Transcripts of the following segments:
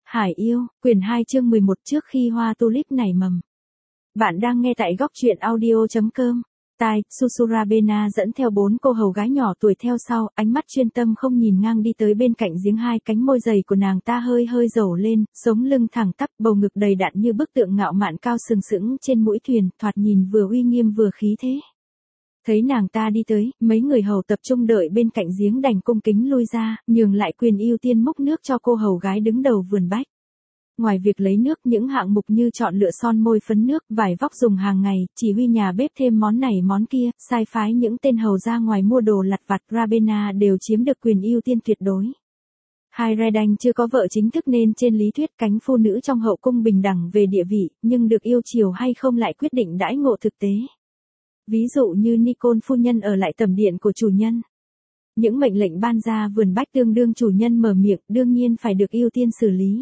Hải yêu, quyển 2 chương 11 trước khi hoa tulip nảy mầm. Bạn đang nghe tại góc truyện audio.com. Tai, Susurabena dẫn theo 4 cô hầu gái nhỏ tuổi theo sau, ánh mắt chuyên tâm không nhìn ngang đi tới bên cạnh giếng, hai cánh môi dày của nàng ta hơi hơi rổ lên, sống lưng thẳng tắp, bầu ngực đầy đặn như bức tượng ngạo mạn cao sừng sững trên mũi thuyền, thoạt nhìn vừa uy nghiêm vừa khí thế. Thấy nàng ta đi tới, mấy người hầu tập trung đợi bên cạnh giếng đành cung kính lui ra, nhường lại quyền ưu tiên múc nước cho cô hầu gái đứng đầu vườn bách. Ngoài việc lấy nước, những hạng mục như chọn lựa son môi, phấn nước, vải vóc dùng hàng ngày, chỉ huy nhà bếp thêm món này món kia, sai phái những tên hầu ra ngoài mua đồ lặt vặt, Rabena đều chiếm được quyền ưu tiên tuyệt đối. Hai Redanh chưa có vợ chính thức nên trên lý thuyết cánh phu nữ trong hậu cung bình đẳng về địa vị, nhưng được yêu chiều hay không lại quyết định đãi ngộ thực tế. Ví dụ như Nicole phu nhân ở lại tẩm điện của chủ nhân. Những mệnh lệnh ban ra vườn bách tương đương chủ nhân mở miệng, đương nhiên phải được ưu tiên xử lý.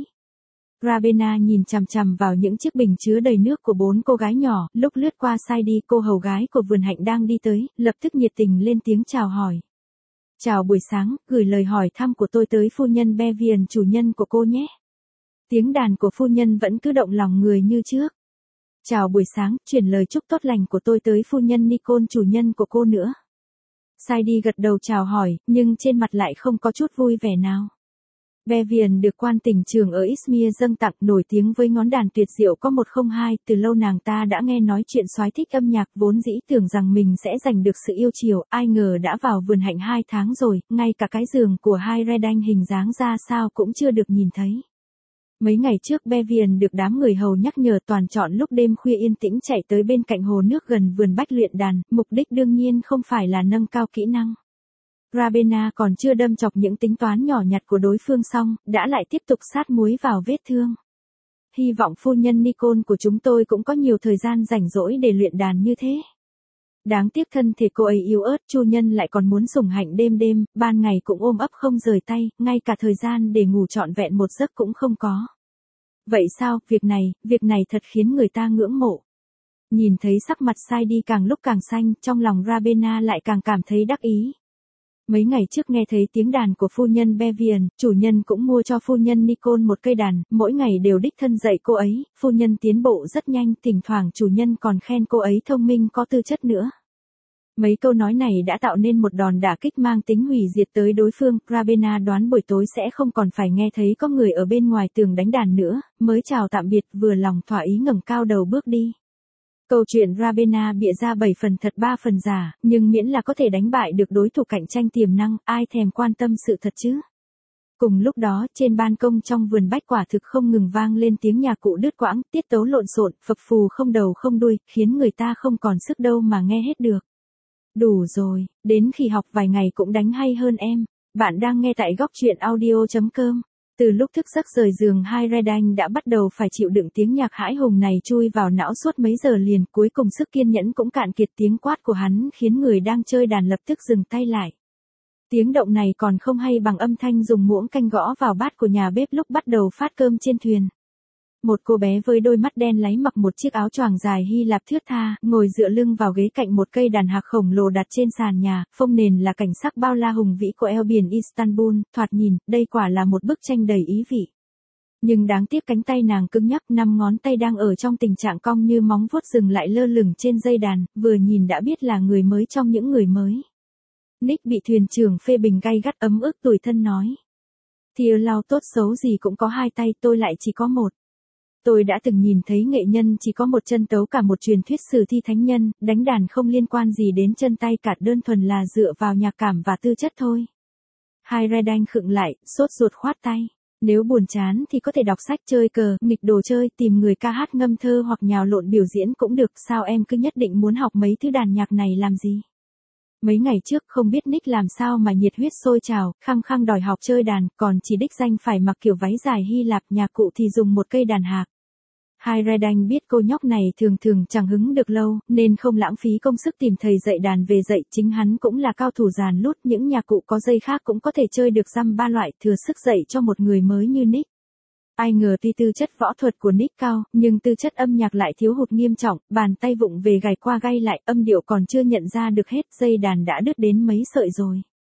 Rabena nhìn chằm chằm vào những chiếc bình chứa đầy nước của 4 cô gái nhỏ, lúc lướt qua sai đi, cô hầu gái của vườn hạnh đang đi tới, lập tức nhiệt tình lên tiếng chào hỏi. Chào buổi sáng, gửi lời hỏi thăm của tôi tới phu nhân Bevian, chủ nhân của cô nhé. Tiếng đàn của phu nhân vẫn cứ động lòng người như trước. Chào buổi sáng, chuyển lời chúc tốt lành của tôi tới phu nhân Nicole, chủ nhân của cô nữa. Sai đi gật đầu chào hỏi, nhưng trên mặt lại không có chút vui vẻ nào. Bevian được quan tỉnh trường ở Izmir dâng tặng, nổi tiếng với ngón đàn tuyệt diệu có 102, từ lâu nàng ta đã nghe nói chuyện soái thích âm nhạc, vốn dĩ tưởng rằng mình sẽ giành được sự yêu chiều, ai ngờ đã vào vườn hạnh 2 tháng rồi, ngay cả cái giường của hai Redanh hình dáng ra sao cũng chưa được nhìn thấy. Mấy ngày trước Bevian được đám người hầu nhắc nhở toàn chọn lúc đêm khuya yên tĩnh chạy tới bên cạnh hồ nước gần vườn bách luyện đàn, mục đích đương nhiên không phải là nâng cao kỹ năng. Rabena còn chưa đâm chọc những tính toán nhỏ nhặt của đối phương xong, đã lại tiếp tục sát muối vào vết thương. Hy vọng phu nhân Nicole của chúng tôi cũng có nhiều thời gian rảnh rỗi để luyện đàn như thế. Đáng tiếc thân thể cô ấy yếu ớt, chủ nhân lại còn muốn sủng hạnh đêm đêm, ban ngày cũng ôm ấp không rời tay, ngay cả thời gian để ngủ trọn vẹn một giấc cũng không có. Vậy sao, việc này thật khiến người ta ngưỡng mộ. Nhìn thấy sắc mặt Sai đi càng lúc càng xanh, trong lòng Rabena lại càng cảm thấy đắc ý. Mấy ngày trước nghe thấy tiếng đàn của phu nhân Bevian, chủ nhân cũng mua cho phu nhân Nicole một cây đàn, mỗi ngày đều đích thân dạy cô ấy, phu nhân tiến bộ rất nhanh, thỉnh thoảng chủ nhân còn khen cô ấy thông minh có tư chất nữa. Mấy câu nói này đã tạo nên một đòn đả kích mang tính hủy diệt tới đối phương, Rabena đoán buổi tối sẽ không còn phải nghe thấy có người ở bên ngoài tường đánh đàn nữa, mới chào tạm biệt, vừa lòng thỏa ý ngẩng cao đầu bước đi. Câu chuyện Rabena bịa ra 7 phần thật 3 phần giả, nhưng miễn là có thể đánh bại được đối thủ cạnh tranh tiềm năng, ai thèm quan tâm sự thật chứ. Cùng lúc đó, trên ban công trong vườn bách quả thực không ngừng vang lên tiếng nhạc cụ đứt quãng, tiết tấu lộn xộn, phập phù không đầu không đuôi, khiến người ta không còn sức đâu mà nghe hết được. Đủ rồi, đến khi học vài ngày cũng đánh hay hơn em. Bạn đang nghe tại góc truyện audio.com. Từ lúc thức giấc rời giường, hai Redanh đã bắt đầu phải chịu đựng tiếng nhạc hãi hùng này chui vào não suốt mấy giờ liền, cuối cùng sức kiên nhẫn cũng cạn kiệt, tiếng quát của hắn khiến người đang chơi đàn lập tức dừng tay lại. Tiếng động này còn không hay bằng âm thanh dùng muỗng canh gõ vào bát của nhà bếp lúc bắt đầu phát cơm trên thuyền. Một cô bé với đôi mắt đen láy mặc một chiếc áo choàng dài Hy Lạp thướt tha, ngồi dựa lưng vào ghế cạnh một cây đàn hạc khổng lồ đặt trên sàn nhà, phông nền là cảnh sắc bao la hùng vĩ của eo biển Istanbul, thoạt nhìn, đây quả là một bức tranh đầy ý vị. Nhưng đáng tiếc cánh tay nàng cứng nhắc, 5 ngón tay đang ở trong tình trạng cong như móng vuốt dừng lại lơ lửng trên dây đàn, vừa nhìn đã biết là người mới trong những người mới. Nick bị thuyền trưởng phê bình gay gắt, ấm ức tủi thân nói. Thìa lau tốt xấu gì cũng có 2 tay, tôi lại chỉ có 1. Tôi đã từng nhìn thấy nghệ nhân chỉ có 1 chân tấu cả một truyền thuyết sử thi thánh nhân, đánh đàn không liên quan gì đến chân tay cả, đơn thuần là dựa vào nhạc cảm và tư chất thôi. Hai Redanh khựng lại, sốt ruột khoát tay. Nếu buồn chán thì có thể đọc sách, chơi cờ, nghịch đồ chơi, tìm người ca hát ngâm thơ hoặc nhào lộn biểu diễn cũng được, sao em cứ nhất định muốn học mấy thứ đàn nhạc này làm gì? Mấy ngày trước không biết Nick làm sao mà nhiệt huyết sôi trào, khăng khăng đòi học chơi đàn, còn chỉ đích danh phải mặc kiểu váy dài Hy Lạp, nhạc cụ thì dùng một cây đàn hạc. Hai Redanh biết cô nhóc này thường chẳng hứng được lâu, nên không lãng phí công sức tìm thầy dạy đàn về dạy, chính hắn cũng là cao thủ giàn lút, những nhạc cụ có dây khác cũng có thể chơi được dăm ba loại, thừa sức dạy cho một người mới như Nick. Ai ngờ tuy tư chất võ thuật của Nick cao, nhưng tư chất âm nhạc lại thiếu hụt nghiêm trọng, bàn tay vụng về gảy qua gay lại, âm điệu còn chưa nhận ra được hết, dây đàn đã đứt đến mấy sợi rồi.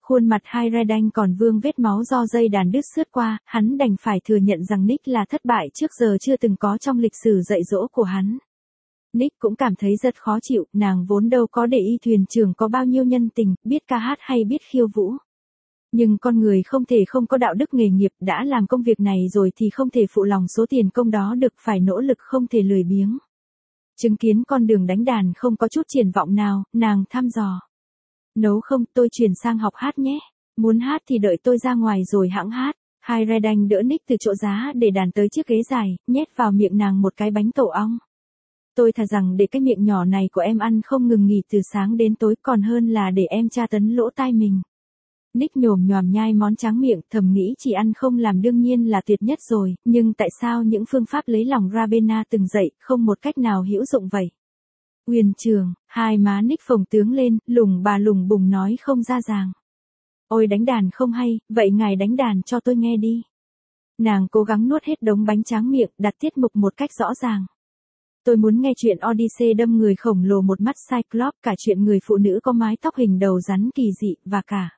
Khuôn mặt Hayredin còn vương vết máu do dây đàn đứt xước qua, hắn đành phải thừa nhận rằng Nick là thất bại trước giờ chưa từng có trong lịch sử dạy dỗ của hắn. Nick cũng cảm thấy rất khó chịu, nàng vốn đâu có để ý thuyền trưởng có bao nhiêu nhân tình, biết ca hát hay biết khiêu vũ. Nhưng con người không thể không có đạo đức nghề nghiệp, đã làm công việc này rồi thì không thể phụ lòng số tiền công đó được, phải nỗ lực không thể lười biếng. Chứng kiến con đường đánh đàn không có chút triển vọng nào, nàng thăm dò. Nấu không, tôi chuyển sang học hát nhé. Muốn hát thì đợi tôi ra ngoài rồi hẵng hát. Hayredin đỡ Nick từ chỗ giá để đàn tới chiếc ghế dài, nhét vào miệng nàng một cái bánh tổ ong. Tôi thà rằng để cái miệng nhỏ này của em ăn không ngừng nghỉ từ sáng đến tối còn hơn là để em tra tấn lỗ tai mình. Nick nhổm nhòm nhai món tráng miệng, thầm nghĩ chỉ ăn không làm đương nhiên là tuyệt nhất rồi, nhưng tại sao những phương pháp lấy lòng Rabena từng dạy không một cách nào hữu dụng vậy? Huyền trường, hai má Nick phồng tướng lên, lùng bà lùng bùng nói không ra ràng. Ôi đánh đàn không hay, vậy ngài đánh đàn cho tôi nghe đi. Nàng cố gắng nuốt hết đống bánh tráng miệng, đặt tiết mục một cách rõ ràng. Tôi muốn nghe chuyện Odyssey đâm người khổng lồ một mắt Cyclops, cả chuyện người phụ nữ có mái tóc hình đầu rắn kỳ dị, và cả.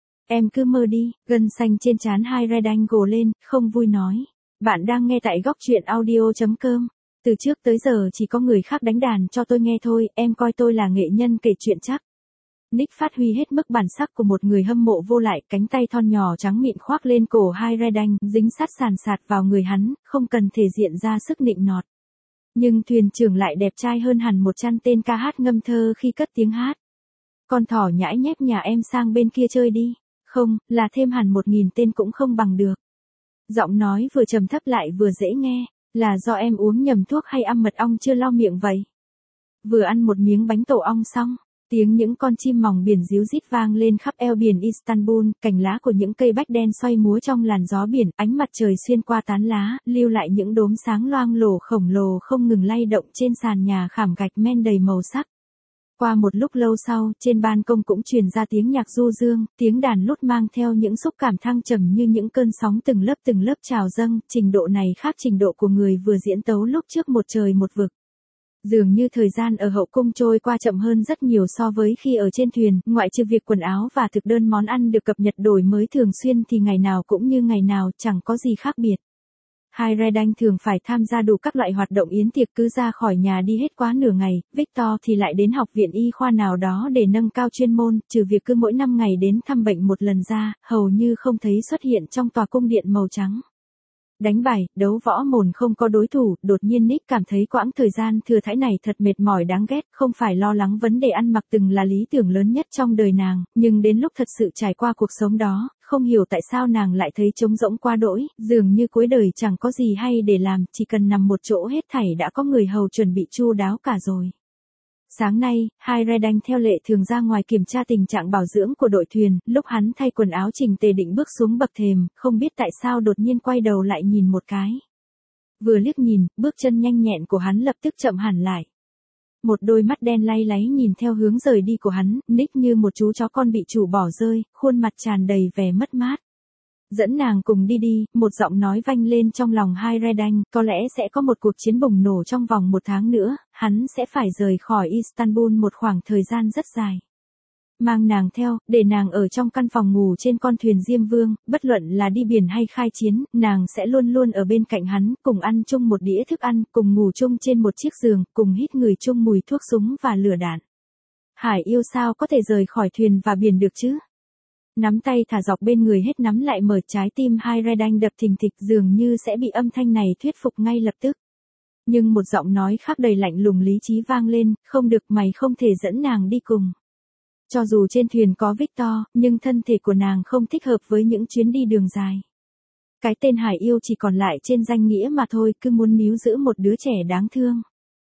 Em cứ mơ đi, gân xanh trên trán Hayredin gồ lên, không vui nói. Bạn đang nghe tại góc truyện audio.com. Từ trước tới giờ chỉ có người khác đánh đàn cho tôi nghe thôi, em coi tôi là nghệ nhân kể chuyện chắc. Nick phát huy hết mức bản sắc của một người hâm mộ vô lại, cánh tay thon nhỏ trắng mịn khoác lên cổ Hayredin, dính sát sàn sạt vào người hắn, không cần thể diện ra sức nịnh nọt. Nhưng thuyền trưởng lại đẹp trai hơn hẳn 100 tên ca hát ngâm thơ khi cất tiếng hát. Con thỏ nhãi nhép nhà em sang bên kia chơi đi. Không, là thêm hẳn 1000 tên cũng không bằng được. Giọng nói vừa trầm thấp lại vừa dễ nghe, là do em uống nhầm thuốc hay ăn mật ong chưa lau miệng vậy? Vừa ăn một miếng bánh tổ ong xong, tiếng những con chim mòng biển ríu rít vang lên khắp eo biển Istanbul, cành lá của những cây bách đen xoay múa trong làn gió biển, ánh mặt trời xuyên qua tán lá, lưu lại những đốm sáng loang lổ khổng lồ không ngừng lay động trên sàn nhà khảm gạch men đầy màu sắc. Qua một lúc lâu sau, trên ban công cũng truyền ra tiếng nhạc du dương, tiếng đàn lút mang theo những xúc cảm thăng trầm như những cơn sóng từng lớp trào dâng, trình độ này khác trình độ của người vừa diễn tấu lúc trước một trời một vực. Dường như thời gian ở hậu cung trôi qua chậm hơn rất nhiều so với khi ở trên thuyền, ngoại trừ việc quần áo và thực đơn món ăn được cập nhật đổi mới thường xuyên thì ngày nào cũng như ngày nào, chẳng có gì khác biệt. Hayredin thường phải tham gia đủ các loại hoạt động yến tiệc, cứ ra khỏi nhà đi hết quá nửa ngày, Victor thì lại đến học viện y khoa nào đó để nâng cao chuyên môn, trừ việc cứ mỗi 5 ngày đến thăm bệnh một lần ra, hầu như không thấy xuất hiện trong tòa cung điện màu trắng. Đánh bài, đấu võ mồn không có đối thủ, đột nhiên Nick cảm thấy quãng thời gian thừa thãi này thật mệt mỏi đáng ghét, không phải lo lắng vấn đề ăn mặc từng là lý tưởng lớn nhất trong đời nàng, nhưng đến lúc thật sự trải qua cuộc sống đó, không hiểu tại sao nàng lại thấy trống rỗng quá đỗi, dường như cuối đời chẳng có gì hay để làm, chỉ cần nằm một chỗ hết thảy đã có người hầu chuẩn bị chu đáo cả rồi. Sáng nay, Hayredin theo lệ thường ra ngoài kiểm tra tình trạng bảo dưỡng của đội thuyền, lúc hắn thay quần áo chỉnh tề định bước xuống bậc thềm, không biết tại sao đột nhiên quay đầu lại nhìn một cái. Vừa liếc nhìn, bước chân nhanh nhẹn của hắn lập tức chậm hẳn lại. Một đôi mắt đen lay láy nhìn theo hướng rời đi của hắn, Nick như một chú chó con bị chủ bỏ rơi, khuôn mặt tràn đầy vẻ mất mát. Dẫn nàng cùng đi đi, một giọng nói vang lên trong lòng Hayredin, có lẽ sẽ có một cuộc chiến bùng nổ trong vòng 1 tháng nữa, hắn sẽ phải rời khỏi Istanbul một khoảng thời gian rất dài. Mang nàng theo, để nàng ở trong căn phòng ngủ trên con thuyền Diêm Vương, bất luận là đi biển hay khai chiến, nàng sẽ luôn luôn ở bên cạnh hắn, cùng ăn chung một đĩa thức ăn, cùng ngủ chung trên một chiếc giường, cùng hít người chung mùi thuốc súng và lửa đạn. Hải yêu sao có thể rời khỏi thuyền và biển được chứ? Nắm tay thả dọc bên người hết nắm lại, mở trái tim Hayredin đập thình thịch, dường như sẽ bị âm thanh này thuyết phục ngay lập tức. Nhưng một giọng nói khác đầy lạnh lùng lý trí vang lên, không được, mày không thể dẫn nàng đi cùng. Cho dù trên thuyền có Victor, nhưng thân thể của nàng không thích hợp với những chuyến đi đường dài. Cái tên hải yêu chỉ còn lại trên danh nghĩa mà thôi, cứ muốn níu giữ một đứa trẻ đáng thương.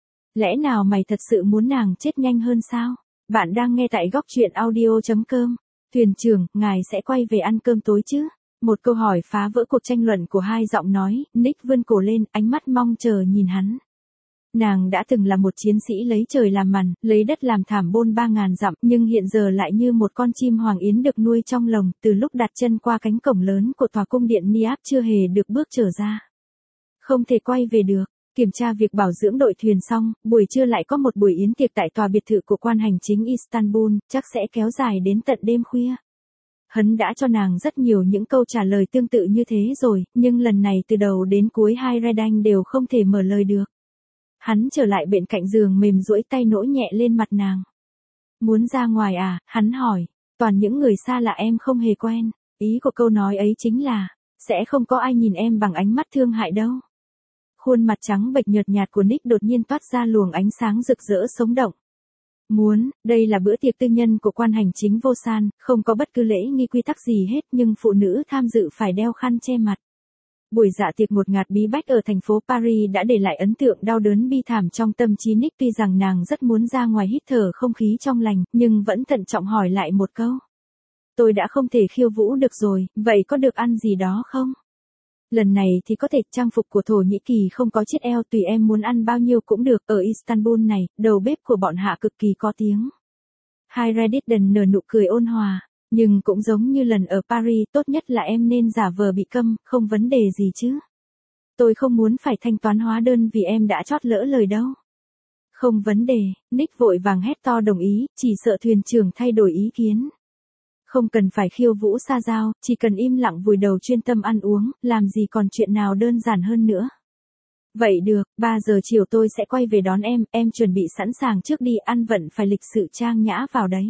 Lẽ nào mày thật sự muốn nàng chết nhanh hơn sao? Bạn đang nghe tại góc truyện audio.com. Thuyền trưởng, ngài sẽ quay về ăn cơm tối chứ? Một câu hỏi phá vỡ cuộc tranh luận của hai giọng nói, Nick vươn cổ lên, ánh mắt mong chờ nhìn hắn. Nàng đã từng là một chiến sĩ lấy trời làm màn, lấy đất làm thảm bôn 3000 dặm, nhưng hiện giờ lại như một con chim hoàng yến được nuôi trong lồng, từ lúc đặt chân qua cánh cổng lớn của tòa cung điện Niap chưa hề được bước trở ra. Không thể quay về được. Kiểm tra việc bảo dưỡng đội thuyền xong, buổi trưa lại có một buổi yến tiệc tại tòa biệt thự của quan hành chính Istanbul, chắc sẽ kéo dài đến tận đêm khuya. hắn đã cho nàng rất nhiều những câu trả lời tương tự như thế rồi, nhưng lần này từ đầu đến cuối hai Redan đều không thể mở lời được. Hắn trở lại bên cạnh giường mềm duỗi tay nỗ nhẹ lên mặt nàng. Muốn ra ngoài à, hắn hỏi, toàn những người xa lạ em không hề quen, ý của câu nói ấy chính là, sẽ không có ai nhìn em bằng ánh mắt thương hại đâu. Khuôn mặt trắng bệch nhợt nhạt của Nick đột nhiên toát ra luồng ánh sáng rực rỡ sống động. Muốn, đây là bữa tiệc tư nhân của quan hành chính vô san, không có bất cứ lễ nghi quy tắc gì hết nhưng phụ nữ tham dự phải đeo khăn che mặt. Buổi dạ tiệc ngột ngạt bí bách ở thành phố Paris đã để lại ấn tượng đau đớn bi thảm trong tâm trí Nick, tuy rằng nàng rất muốn ra ngoài hít thở không khí trong lành, nhưng vẫn thận trọng hỏi lại một câu. Tôi đã không thể khiêu vũ được rồi, vậy có được ăn gì đó không? Lần này thì có thể, trang phục của Thổ Nhĩ Kỳ không có chiếc eo, tùy em muốn ăn bao nhiêu cũng được, ở Istanbul này, đầu bếp của bọn hạ cực kỳ có tiếng. Hai Redditton nở nụ cười ôn hòa, nhưng cũng giống như lần ở Paris, tốt nhất là em nên giả vờ bị câm, không vấn đề gì chứ. Tôi không muốn phải thanh toán hóa đơn vì em đã chót lỡ lời đâu. Không vấn đề, Nick vội vàng hét to đồng ý, chỉ sợ thuyền trưởng thay đổi ý kiến. Không cần phải khiêu vũ sa giao, chỉ cần im lặng vùi đầu chuyên tâm ăn uống, làm gì còn chuyện nào đơn giản hơn nữa. Vậy được, 3 giờ chiều tôi sẽ quay về đón em chuẩn bị sẵn sàng trước đi, ăn vẫn phải lịch sự trang nhã vào đấy.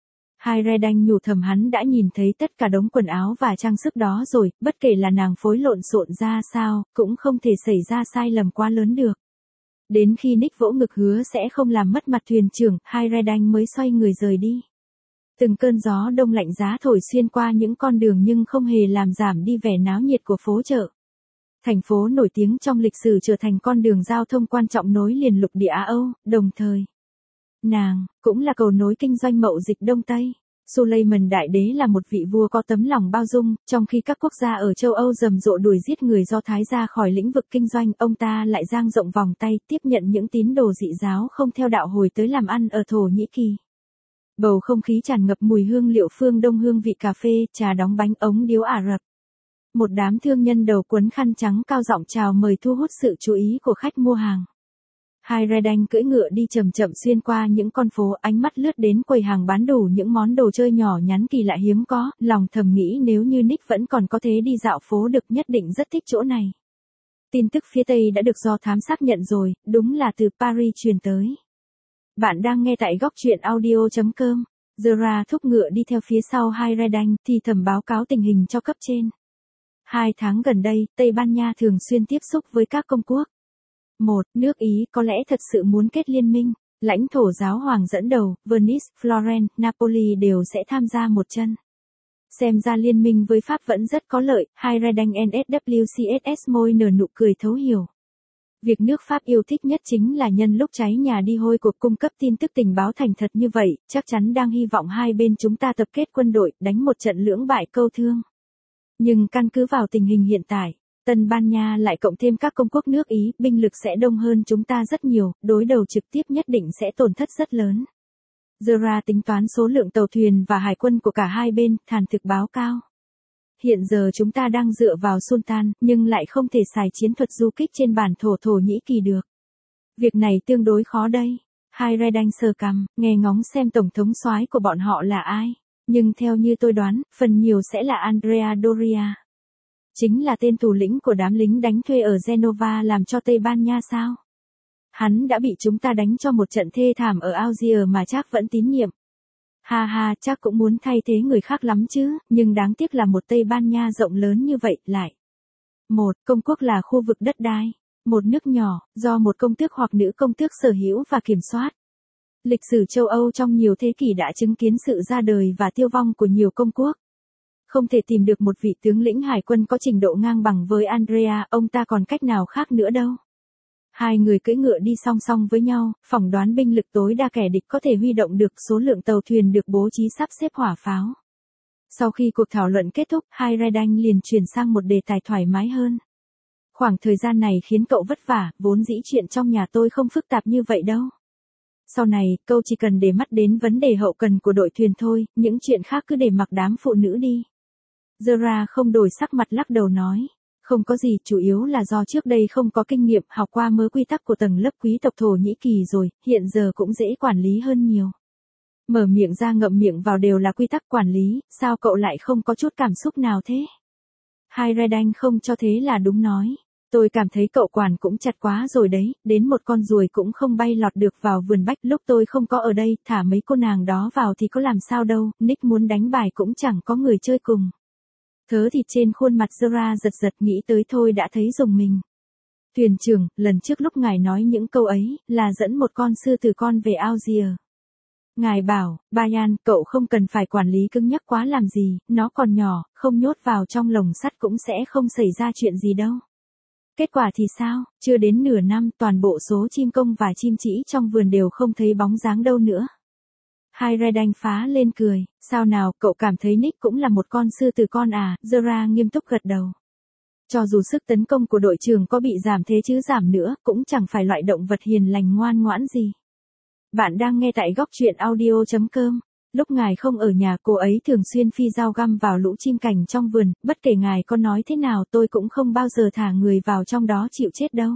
Hai Redan nhủ thầm hắn đã nhìn thấy tất cả đống quần áo và trang sức đó rồi, bất kể là nàng phối lộn xộn ra sao, cũng không thể xảy ra sai lầm quá lớn được. Đến khi Nick vỗ ngực hứa sẽ không làm mất mặt thuyền trưởng, hai Redan mới xoay người rời đi. Từng cơn gió đông lạnh giá thổi xuyên qua những con đường nhưng không hề làm giảm đi vẻ náo nhiệt của phố chợ. Thành phố nổi tiếng trong lịch sử trở thành con đường giao thông quan trọng nối liền lục địa Á Âu, đồng thời. Nàng, cũng là cầu nối kinh doanh mậu dịch Đông Tây. Suleiman Đại Đế là một vị vua có tấm lòng bao dung, trong khi các quốc gia ở châu Âu rầm rộ đuổi giết người Do Thái ra khỏi lĩnh vực kinh doanh, ông ta lại dang rộng vòng tay tiếp nhận những tín đồ dị giáo không theo đạo Hồi tới làm ăn ở Thổ Nhĩ Kỳ. Bầu không khí tràn ngập mùi hương liệu phương Đông, hương vị cà phê, trà đóng bánh, ống điếu Ả Rập. Một đám thương nhân đầu quấn khăn trắng cao giọng chào mời thu hút sự chú ý của khách mua hàng. Hai Redan cưỡi ngựa đi chậm chậm xuyên qua những con phố, ánh mắt lướt đến quầy hàng bán đủ những món đồ chơi nhỏ nhắn kỳ lạ hiếm có, lòng thầm nghĩ nếu như Nick vẫn còn có thế đi dạo phố được nhất định rất thích chỗ này. Tin tức phía Tây đã được do thám xác nhận rồi, đúng là từ Paris truyền tới. Bạn đang nghe tại góc truyện audio.com. Zara thúc ngựa đi theo phía sau hai Redan thì thầm báo cáo tình hình cho cấp trên. 2 tháng gần đây, Tây Ban Nha thường xuyên tiếp xúc với các công quốc. Nước Ý có lẽ thật sự muốn kết liên minh, lãnh thổ giáo hoàng dẫn đầu, Venice, Florence, Napoli đều sẽ tham gia một chân. Xem ra liên minh với Pháp vẫn rất có lợi, hai Redan NSWCSS môi nở nụ cười thấu hiểu. Việc nước Pháp yêu thích nhất chính là nhân lúc cháy nhà đi hôi cuộc cung cấp tin tức tình báo thành thật như vậy, chắc chắn đang hy vọng hai bên chúng ta tập kết quân đội, đánh một trận lưỡng bại câu thương. Nhưng căn cứ vào tình hình hiện tại, Tân Ban Nha lại cộng thêm các công quốc nước Ý, binh lực sẽ đông hơn chúng ta rất nhiều, đối đầu trực tiếp nhất định sẽ tổn thất rất lớn. Zara tính toán số lượng tàu thuyền và hải quân của cả hai bên, thản thực báo cao. Hiện giờ chúng ta đang dựa vào Sultan, nhưng lại không thể xài chiến thuật du kích trên bản thổ Thổ Nhĩ Kỳ được. Việc này tương đối khó đây. Hai Redan sờ cằm, nghe ngóng xem tổng thống soái của bọn họ là ai. Nhưng theo như tôi đoán, phần nhiều sẽ là Andrea Doria. Chính là tên thủ lĩnh của đám lính đánh thuê ở Genova làm cho Tây Ban Nha sao? Hắn đã bị chúng ta đánh cho một trận thê thảm ở Algiers mà chắc vẫn tín nhiệm. Ha ha, chắc cũng muốn thay thế người khác lắm chứ, nhưng đáng tiếc là một Tây Ban Nha rộng lớn như vậy, lại. Công quốc là khu vực đất đai. Một nước nhỏ, do một công tước hoặc nữ công tước sở hữu và kiểm soát. Lịch sử châu Âu trong nhiều thế kỷ đã chứng kiến sự ra đời và tiêu vong của nhiều công quốc. Không thể tìm được một vị tướng lĩnh hải quân có trình độ ngang bằng với Andrea, ông ta còn cách nào khác nữa đâu. Hai người cưỡi ngựa đi song song với nhau, phỏng đoán binh lực tối đa kẻ địch có thể huy động được, số lượng tàu thuyền được bố trí sắp xếp hỏa pháo. Sau khi cuộc thảo luận kết thúc, hai Redan liền chuyển sang một đề tài thoải mái hơn. Khoảng thời gian này khiến cậu vất vả, vốn dĩ chuyện trong nhà tôi không phức tạp như vậy đâu. Sau này, cậu chỉ cần để mắt đến vấn đề hậu cần của đội thuyền thôi, những chuyện khác cứ để mặc đám phụ nữ đi. Zara không đổi sắc mặt lắc đầu nói. Không có gì, chủ yếu là do trước đây không có kinh nghiệm, học qua mớ quy tắc của tầng lớp quý tộc Thổ Nhĩ Kỳ rồi, hiện giờ cũng dễ quản lý hơn nhiều. Mở miệng ra ngậm miệng vào đều là quy tắc quản lý, sao cậu lại không có chút cảm xúc nào thế? Hai Redan không cho thế là đúng nói. Tôi cảm thấy cậu quản cũng chặt quá rồi đấy, đến một con ruồi cũng không bay lọt được vào vườn bách lúc tôi không có ở đây, thả mấy cô nàng đó vào thì có làm sao đâu, Nick muốn đánh bài cũng chẳng có người chơi cùng. Thớ thì trên khuôn mặt Zora giật giật nghĩ tới thôi đã thấy rùng mình. Thuyền trưởng, lần trước lúc ngài nói những câu ấy, là dẫn một con sư tử con về Algier. Ngài bảo, Bayan, cậu không cần phải quản lý cứng nhắc quá làm gì, nó còn nhỏ, không nhốt vào trong lồng sắt cũng sẽ không xảy ra chuyện gì đâu. Kết quả thì sao, chưa đến nửa năm toàn bộ số chim công và chim trĩ trong vườn đều không thấy bóng dáng đâu nữa. Hai Redan phá lên cười, sao nào cậu cảm thấy Nick cũng là một con sư tử con à, Zora nghiêm túc gật đầu. Cho dù sức tấn công của đội trưởng có bị giảm thế chứ giảm nữa, cũng chẳng phải loại động vật hiền lành ngoan ngoãn gì. Bạn đang nghe tại góc truyện audio.com. Lúc ngài không ở nhà cô ấy thường xuyên phi dao găm vào lũ chim cảnh trong vườn, bất kể ngài có nói thế nào tôi cũng không bao giờ thả người vào trong đó chịu chết đâu.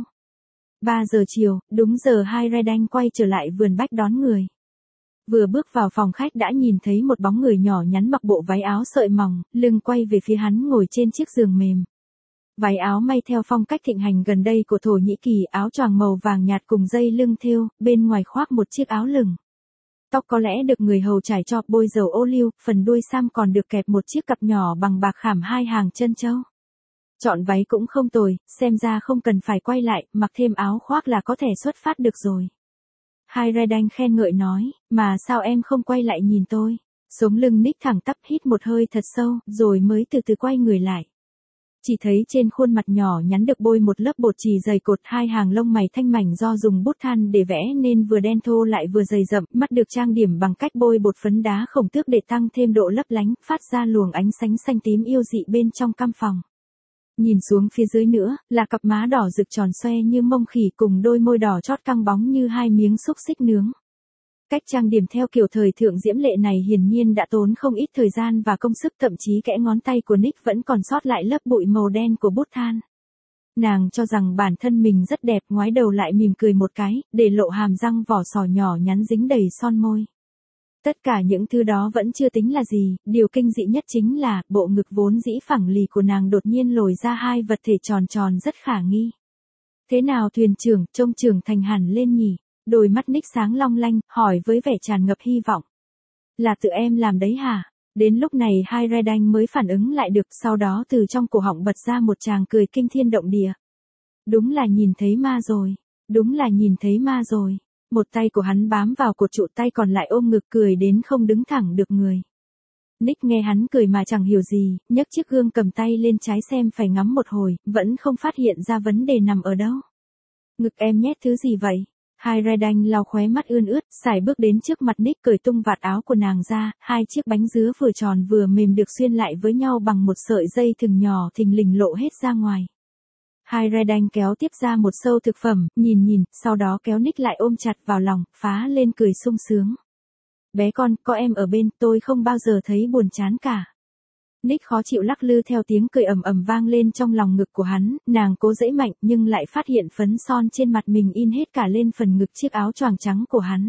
3 giờ chiều, đúng giờ hai Redan quay trở lại vườn bách đón người. Vừa bước vào phòng khách đã nhìn thấy một bóng người nhỏ nhắn mặc bộ váy áo sợi mỏng, lưng quay về phía hắn ngồi trên chiếc giường mềm. Váy áo may theo phong cách thịnh hành gần đây của Thổ Nhĩ Kỳ, áo choàng màu vàng nhạt cùng dây lưng thêu, bên ngoài khoác một chiếc áo lửng. Tóc có lẽ được người hầu trải cho bôi dầu ô liu, phần đuôi sam còn được kẹp một chiếc cặp nhỏ bằng bạc khảm 2 hàng chân châu. Chọn váy cũng không tồi, xem ra không cần phải quay lại, mặc thêm áo khoác là có thể xuất phát được rồi. Hai Redan khen ngợi nói, mà sao em không quay lại nhìn tôi? Sống lưng Nick thẳng tắp hít một hơi thật sâu, rồi mới từ từ quay người lại. Chỉ thấy trên khuôn mặt nhỏ nhắn được bôi một lớp bột chì dày cột, 2 hàng lông mày thanh mảnh do dùng bút than để vẽ nên vừa đen thô lại vừa dày rậm, mắt được trang điểm bằng cách bôi bột phấn đá khổng tước để tăng thêm độ lấp lánh, phát ra luồng ánh sáng xanh tím yêu dị bên trong căn phòng. Nhìn xuống phía dưới nữa, là cặp má đỏ rực tròn xoe như mông khỉ cùng đôi môi đỏ chót căng bóng như 2 miếng xúc xích nướng. Cách trang điểm theo kiểu thời thượng diễm lệ này hiển nhiên đã tốn không ít thời gian và công sức, thậm chí kẽ ngón tay của Nick vẫn còn sót lại lớp bụi màu đen của bút than. Nàng cho rằng bản thân mình rất đẹp, ngoái đầu lại mỉm cười một cái, để lộ hàm răng vỏ sò nhỏ nhắn dính đầy son môi. Tất cả những thứ đó vẫn chưa tính là gì, điều kinh dị nhất chính là, bộ ngực vốn dĩ phẳng lì của nàng đột nhiên lồi ra 2 vật thể tròn tròn rất khả nghi. Thế nào thuyền trưởng, trông trưởng thành hẳn lên nhỉ? Đôi mắt Nick sáng long lanh, hỏi với vẻ tràn ngập hy vọng. Là tự em làm đấy hả? Đến lúc này hai Redan mới phản ứng lại được, sau đó từ trong cổ họng bật ra một tràng cười kinh thiên động địa. Đúng là nhìn thấy ma rồi. Đúng là nhìn thấy ma rồi. Một tay của hắn bám vào cột trụ, tay còn lại ôm ngực cười đến không đứng thẳng được người. Nick nghe hắn cười mà chẳng hiểu gì, nhấc chiếc gương cầm tay lên trái xem phải ngắm một hồi, vẫn không phát hiện ra vấn đề nằm ở đâu. Ngực em nhét thứ gì vậy? Hai Redan lau khóe mắt ươn ướt, sải bước đến trước mặt Nick cởi tung vạt áo của nàng ra, 2 chiếc bánh dứa vừa tròn vừa mềm được xuyên lại với nhau bằng một sợi dây thừng nhỏ thình lình lộ hết ra ngoài. Hai Redan kéo tiếp ra một sâu thực phẩm, nhìn, sau đó kéo Nick lại ôm chặt vào lòng, phá lên cười sung sướng. Bé con, có em ở bên, tôi không bao giờ thấy buồn chán cả. Nick khó chịu lắc lư theo tiếng cười ầm ầm vang lên trong lòng ngực của hắn, nàng cố giãy mạnh nhưng lại phát hiện phấn son trên mặt mình in hết cả lên phần ngực chiếc áo choàng trắng của hắn.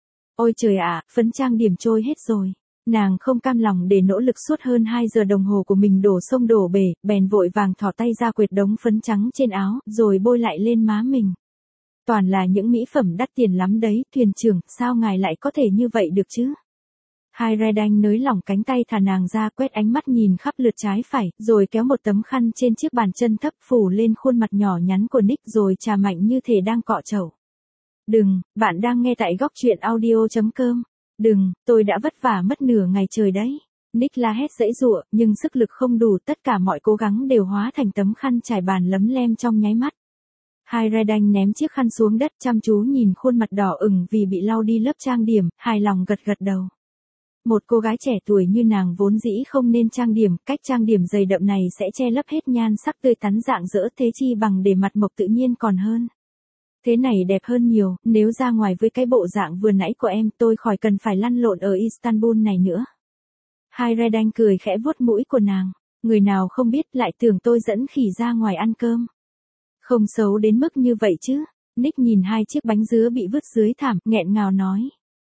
Ôi trời ạ, phấn trang điểm trôi hết rồi. Nàng không cam lòng để nỗ lực suốt hơn 2 giờ đồng hồ của mình đổ sông đổ bể, bèn vội vàng thò tay ra quệt đống phấn trắng trên áo, rồi bôi lại lên má mình. Toàn là những mỹ phẩm đắt tiền lắm đấy, thuyền trưởng, sao ngài lại có thể như vậy được chứ? Hai Redan nới lỏng cánh tay thả nàng ra, quét ánh mắt nhìn khắp lượt trái phải, rồi kéo một tấm khăn trên chiếc bàn chân thấp phủ lên khuôn mặt nhỏ nhắn của Nick rồi chà mạnh như thể đang cọ chậu. Đừng, bạn đang nghe tại góc truyện audio.com. Đừng, tôi đã vất vả mất nửa ngày trời đấy. Nick la hét giãy giụa, nhưng sức lực không đủ, tất cả mọi cố gắng đều hóa thành tấm khăn trải bàn lấm lem trong nháy mắt. Hai Redan ném chiếc khăn xuống đất, chăm chú nhìn khuôn mặt đỏ ửng vì bị lau đi lớp trang điểm, hài lòng gật gật đầu. Một cô gái trẻ tuổi như nàng vốn dĩ không nên trang điểm, cách trang điểm dày đậm này sẽ che lấp hết nhan sắc tươi tắn rạng rỡ, thế chi bằng để mặt mộc tự nhiên còn hơn. Thế này đẹp hơn nhiều, nếu ra ngoài với cái bộ dạng vừa nãy của em tôi khỏi cần phải lăn lộn ở Istanbul này nữa. Hai Redan cười khẽ vuốt mũi của nàng, người nào không biết lại tưởng tôi dẫn khỉ ra ngoài ăn cơm. Không xấu đến mức như vậy chứ. Nick nhìn 2 chiếc bánh dứa bị vứt dưới thảm, nghẹn ngào nói.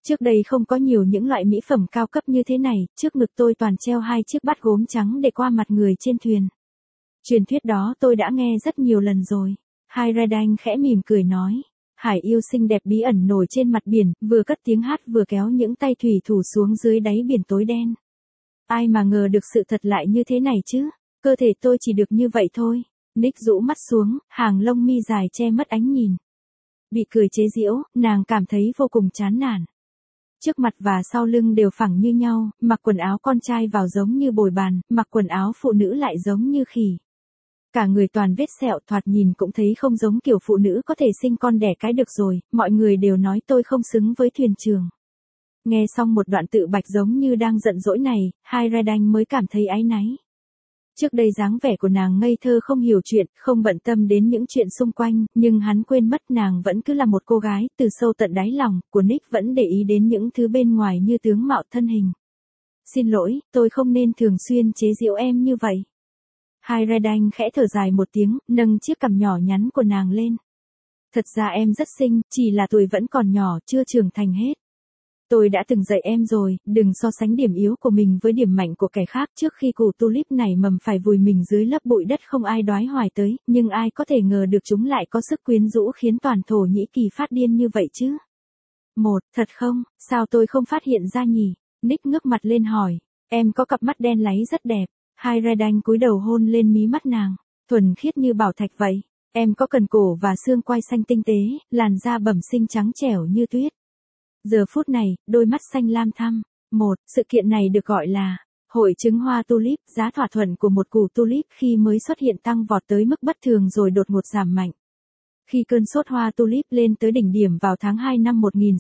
Trước đây không có nhiều những loại mỹ phẩm cao cấp như thế này, trước ngực tôi toàn treo 2 chiếc bát gốm trắng để qua mặt người trên thuyền. Truyền thuyết đó tôi đã nghe rất nhiều lần rồi. Hayredine khẽ mỉm cười nói. Hải yêu xinh đẹp bí ẩn nổi trên mặt biển, vừa cất tiếng hát vừa kéo những tay thủy thủ xuống dưới đáy biển tối đen. Ai mà ngờ được sự thật lại như thế này chứ, cơ thể tôi chỉ được như vậy thôi. Nick rũ mắt xuống, hàng lông mi dài che mất ánh nhìn. Bị cười chế giễu, nàng cảm thấy vô cùng chán nản. Trước mặt và sau lưng đều phẳng như nhau, mặc quần áo con trai vào giống như bồi bàn, mặc quần áo phụ nữ lại giống như khỉ. Cả người toàn vết sẹo, thoạt nhìn cũng thấy không giống kiểu phụ nữ có thể sinh con đẻ cái được rồi, mọi người đều nói tôi không xứng với thuyền trưởng. Nghe xong một đoạn tự bạch giống như đang giận dỗi này, Hayredine mới cảm thấy áy náy. Trước đây dáng vẻ của nàng ngây thơ không hiểu chuyện, không bận tâm đến những chuyện xung quanh, nhưng hắn quên mất nàng vẫn cứ là một cô gái, từ sâu tận đáy lòng, của Nick vẫn để ý đến những thứ bên ngoài như tướng mạo thân hình. Xin lỗi, tôi không nên thường xuyên chế giễu em như vậy. Hayredine khẽ thở dài một tiếng, nâng chiếc cằm nhỏ nhắn của nàng lên. Thật ra em rất xinh, chỉ là tuổi vẫn còn nhỏ, chưa trưởng thành hết. Tôi đã từng dạy em rồi, đừng so sánh điểm yếu của mình với điểm mạnh của kẻ khác trước khi củ tulip này mầm phải vùi mình dưới lớp bụi đất không ai đoái hoài tới, nhưng ai có thể ngờ được chúng lại có sức quyến rũ khiến toàn Thổ Nhĩ Kỳ phát điên như vậy chứ. Thật không, sao tôi không phát hiện ra nhỉ? Nick ngước mặt lên hỏi, em có cặp mắt đen láy rất đẹp. Hayredine cúi đầu hôn lên mí mắt nàng, thuần khiết như bảo thạch vậy. Em có cần cổ và xương quai xanh tinh tế, làn da bẩm sinh trắng trẻo như tuyết. Giờ phút này, đôi mắt xanh lam thăm. Sự kiện này được gọi là hội chứng hoa tulip, giá thỏa thuận của một củ tulip khi mới xuất hiện tăng vọt tới mức bất thường rồi đột ngột giảm mạnh. Khi cơn sốt hoa tulip lên tới đỉnh điểm vào tháng 2 năm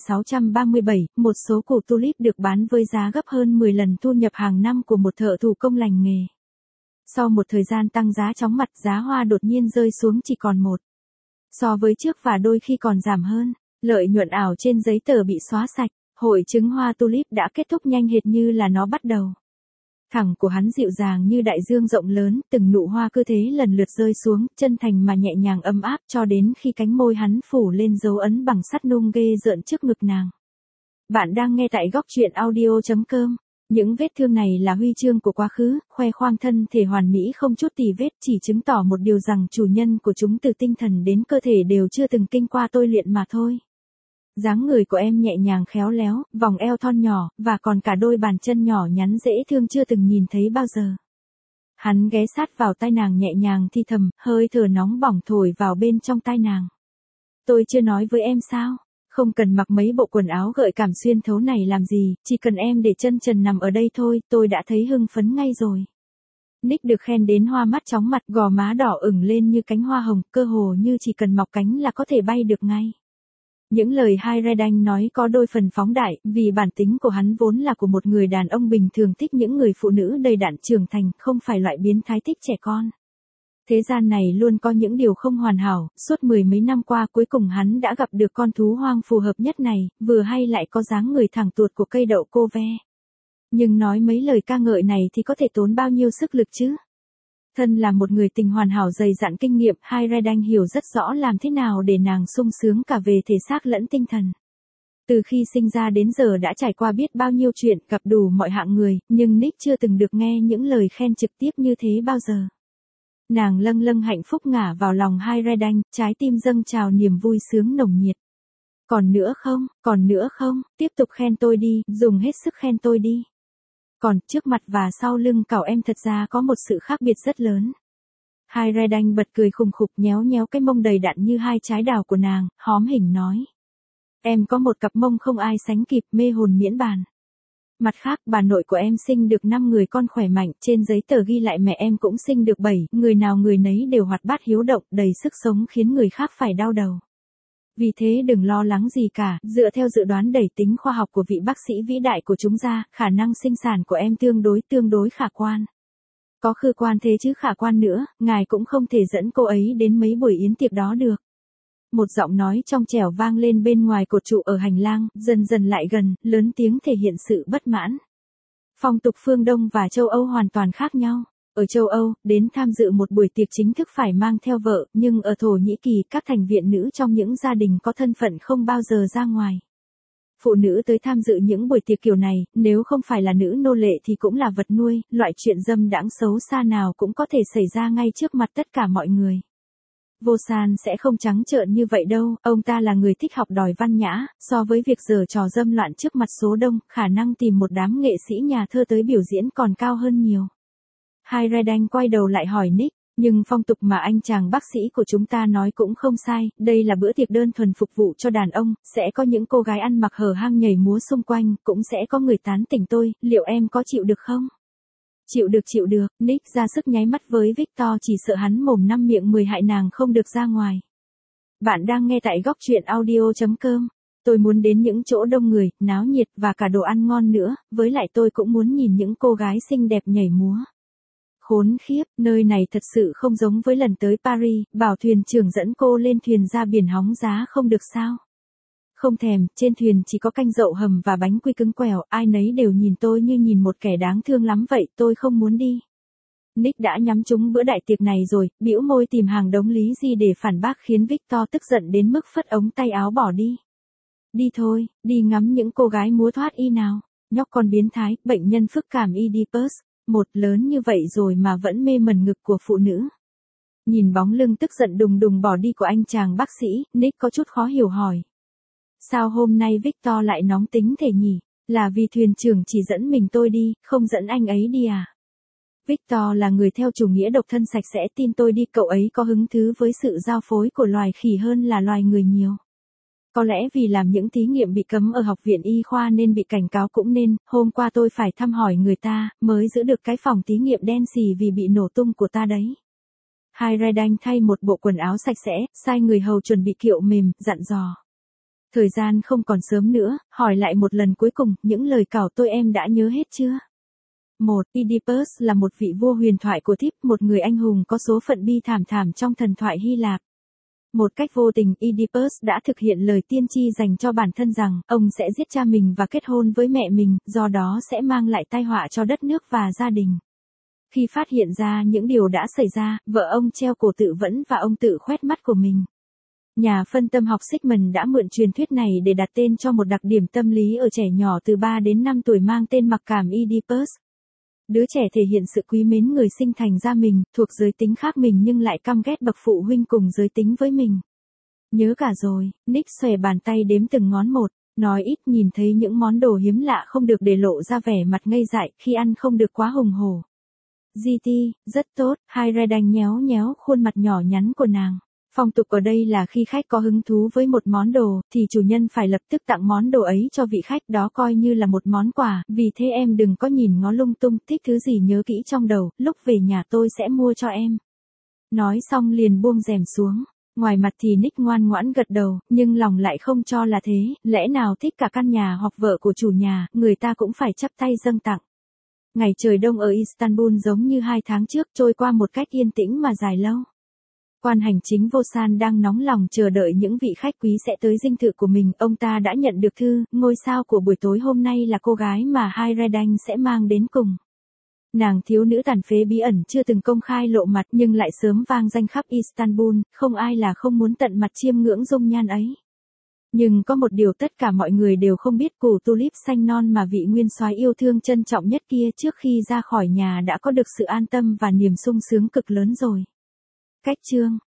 1637, một số củ tulip được bán với giá gấp hơn 10 lần thu nhập hàng năm của một thợ thủ công lành nghề. Sau một thời gian tăng giá chóng mặt, giá hoa đột nhiên rơi xuống chỉ còn 1 so với trước và đôi khi còn giảm hơn. Lợi nhuận ảo trên giấy tờ bị xóa sạch, hội chứng hoa tulip đã kết thúc nhanh hệt như là nó bắt đầu. Thẳng của hắn dịu dàng như đại dương rộng lớn, từng nụ hoa cứ thế lần lượt rơi xuống, chân thành mà nhẹ nhàng ấm áp cho đến khi cánh môi hắn phủ lên dấu ấn bằng sắt nung ghê rợn trước ngực nàng. Bạn đang nghe tại góc truyện audio.com. Những vết thương này là huy chương của quá khứ, khoe khoang thân thể hoàn mỹ không chút tì vết, chỉ chứng tỏ một điều rằng chủ nhân của chúng từ tinh thần đến cơ thể đều chưa từng kinh qua tôi luyện mà thôi. Dáng người của em nhẹ nhàng khéo léo, vòng eo thon nhỏ, và còn cả đôi bàn chân nhỏ nhắn dễ thương chưa từng nhìn thấy bao giờ. Hắn ghé sát vào tai nàng nhẹ nhàng thì thầm, hơi thở nóng bỏng thổi vào bên trong tai nàng. Tôi chưa nói với em sao? Không cần mặc mấy bộ quần áo gợi cảm xuyên thấu này làm gì, chỉ cần em để chân trần nằm ở đây thôi, tôi đã thấy hưng phấn ngay rồi. Nick được khen đến hoa mắt chóng mặt, gò má đỏ ửng lên như cánh hoa hồng, cơ hồ như chỉ cần mọc cánh là có thể bay được ngay. Những lời Hayredine nói có đôi phần phóng đại, vì bản tính của hắn vốn là của một người đàn ông bình thường thích những người phụ nữ đầy đặn trưởng thành, không phải loại biến thái thích trẻ con. Thế gian này luôn có những điều không hoàn hảo, suốt 10 mấy năm qua cuối cùng hắn đã gặp được con thú hoang phù hợp nhất này, vừa hay lại có dáng người thẳng tuột của cây đậu cô ve. Nhưng nói mấy lời ca ngợi này thì có thể tốn bao nhiêu sức lực chứ? Thân là một người tình hoàn hảo dày dặn kinh nghiệm, Hayredine hiểu rất rõ làm thế nào để nàng sung sướng cả về thể xác lẫn tinh thần. Từ khi sinh ra đến giờ đã trải qua biết bao nhiêu chuyện, gặp đủ mọi hạng người, nhưng Nick chưa từng được nghe những lời khen trực tiếp như thế bao giờ. Nàng lâng lâng hạnh phúc ngả vào lòng Hayredine, trái tim dâng trào niềm vui sướng nồng nhiệt. Còn nữa không, tiếp tục khen tôi đi, dùng hết sức khen tôi đi. Còn, trước mặt và sau lưng cậu em thật ra có một sự khác biệt rất lớn. Hayredine bật cười khùng khục nhéo nhéo cái mông đầy đặn như 2 trái đào của nàng, hóm hỉnh nói. Em có một cặp mông không ai sánh kịp, mê hồn miễn bàn. Mặt khác, bà nội của em sinh được 5 người con khỏe mạnh, trên giấy tờ ghi lại mẹ em cũng sinh được 7, người nào người nấy đều hoạt bát hiếu động, đầy sức sống khiến người khác phải đau đầu. Vì thế đừng lo lắng gì cả, dựa theo dự đoán đầy tính khoa học của vị bác sĩ vĩ đại của chúng ta, khả năng sinh sản của em tương đối khả quan. Có khư quan thế chứ khả quan nữa, ngài cũng không thể dẫn cô ấy đến mấy buổi yến tiệc đó được. Một giọng nói trong trẻo vang lên bên ngoài cột trụ ở hành lang, dần dần lại gần, lớn tiếng thể hiện sự bất mãn. Phong tục phương Đông và châu Âu hoàn toàn khác nhau. Ở châu Âu, đến tham dự một buổi tiệc chính thức phải mang theo vợ, nhưng ở Thổ Nhĩ Kỳ các thành viên nữ trong những gia đình có thân phận không bao giờ ra ngoài. Phụ nữ tới tham dự những buổi tiệc kiểu này, nếu không phải là nữ nô lệ thì cũng là vật nuôi, loại chuyện dâm đãng xấu xa nào cũng có thể xảy ra ngay trước mặt tất cả mọi người. Vô San sẽ không trắng trợn như vậy đâu, ông ta là người thích học đòi văn nhã, so với việc giở trò dâm loạn trước mặt số đông, khả năng tìm một đám nghệ sĩ nhà thơ tới biểu diễn còn cao hơn nhiều. Hai Redanh quay đầu lại hỏi Nick, nhưng phong tục mà anh chàng bác sĩ của chúng ta nói cũng không sai, đây là bữa tiệc đơn thuần phục vụ cho đàn ông, sẽ có những cô gái ăn mặc hở hang nhảy múa xung quanh, cũng sẽ có người tán tỉnh tôi, liệu em có chịu được không? Chịu được, Nick ra sức nháy mắt với Victor chỉ sợ hắn mồm năm miệng 10 hại nàng không được ra ngoài. Bạn đang nghe tại góc truyện audio.com. Tôi muốn đến những chỗ đông người, náo nhiệt và cả đồ ăn ngon nữa, với lại tôi cũng muốn nhìn những cô gái xinh đẹp nhảy múa. Khốn khiếp, nơi này thật sự không giống với lần tới Paris, bảo thuyền trưởng dẫn cô lên thuyền ra biển hóng giá không được sao? Không thèm, trên thuyền chỉ có canh đậu hầm và bánh quy cứng quèo, ai nấy đều nhìn tôi như nhìn một kẻ đáng thương lắm vậy, tôi không muốn đi. Nick đã nhắm trúng bữa đại tiệc này rồi, bĩu môi tìm hàng đống lý gì để phản bác khiến Victor tức giận đến mức phất ống tay áo bỏ đi. Đi thôi, đi ngắm những cô gái múa thoát y nào. Nhóc con biến thái, bệnh nhân phức cảm Oedipus, một lớn như vậy rồi mà vẫn mê mẩn ngực của phụ nữ. Nhìn bóng lưng tức giận đùng đùng bỏ đi của anh chàng bác sĩ, Nick có chút khó hiểu hỏi. Sao hôm nay Victor lại nóng tính thể nhỉ? Là vì thuyền trưởng chỉ dẫn mình tôi đi, không dẫn anh ấy đi à? Victor là người theo chủ nghĩa độc thân sạch sẽ, tin tôi đi, cậu ấy có hứng thú với sự giao phối của loài khỉ hơn là loài người nhiều. Có lẽ vì làm những thí nghiệm bị cấm ở học viện y khoa nên bị cảnh cáo cũng nên, hôm qua tôi phải thăm hỏi người ta, mới giữ được cái phòng thí nghiệm đen xì vì bị nổ tung của ta đấy. Hai Redanh thay một bộ quần áo sạch sẽ, sai người hầu chuẩn bị kiệu mềm, dặn dò. Thời gian không còn sớm nữa, hỏi lại một lần cuối cùng, những lời cảo tôi em đã nhớ hết chưa? 1. Oedipus là một vị vua huyền thoại của Thíp, một người anh hùng có số phận bi thảm trong thần thoại Hy Lạp. Một cách vô tình, Oedipus đã thực hiện lời tiên tri dành cho bản thân rằng, ông sẽ giết cha mình và kết hôn với mẹ mình, do đó sẽ mang lại tai họa cho đất nước và gia đình. Khi phát hiện ra những điều đã xảy ra, vợ ông treo cổ tự vẫn và ông tự khoét mắt của mình. Nhà phân tâm học Sigmund đã mượn truyền thuyết này để đặt tên cho một đặc điểm tâm lý ở trẻ nhỏ từ 3 đến 5 tuổi mang tên mặc cảm Oedipus. Đứa trẻ thể hiện sự quý mến người sinh thành ra mình, thuộc giới tính khác mình nhưng lại căm ghét bậc phụ huynh cùng giới tính với mình. Nhớ cả rồi, Nick xòe bàn tay đếm từng ngón một, nói ít, nhìn thấy những món đồ hiếm lạ không được để lộ ra vẻ mặt ngây dại, khi ăn không được quá hùng hổ. GT, rất tốt, hai Redanh nhéo khuôn mặt nhỏ nhắn của nàng. Phong tục ở đây là khi khách có hứng thú với một món đồ, thì chủ nhân phải lập tức tặng món đồ ấy cho vị khách, đó coi như là một món quà, vì thế em đừng có nhìn ngó lung tung, thích thứ gì nhớ kỹ trong đầu, lúc về nhà tôi sẽ mua cho em. Nói xong liền buông rèm xuống. Ngoài mặt thì Nick ngoan ngoãn gật đầu, nhưng lòng lại không cho là thế, lẽ nào thích cả căn nhà hoặc vợ của chủ nhà, người ta cũng phải chắp tay dâng tặng. Ngày trời đông ở Istanbul giống như 2 tháng trước, trôi qua một cách yên tĩnh mà dài lâu. Quan hành chính Vô San đang nóng lòng chờ đợi những vị khách quý sẽ tới dinh thự của mình, ông ta đã nhận được thư, ngôi sao của buổi tối hôm nay là cô gái mà hai Redanh sẽ mang đến cùng. Nàng thiếu nữ tàn phế bí ẩn chưa từng công khai lộ mặt nhưng lại sớm vang danh khắp Istanbul, không ai là không muốn tận mặt chiêm ngưỡng dung nhan ấy. Nhưng có một điều tất cả mọi người đều không biết, củ tulip xanh non mà vị nguyên soái yêu thương trân trọng nhất kia trước khi ra khỏi nhà đã có được sự an tâm và niềm sung sướng cực lớn rồi. Cách chương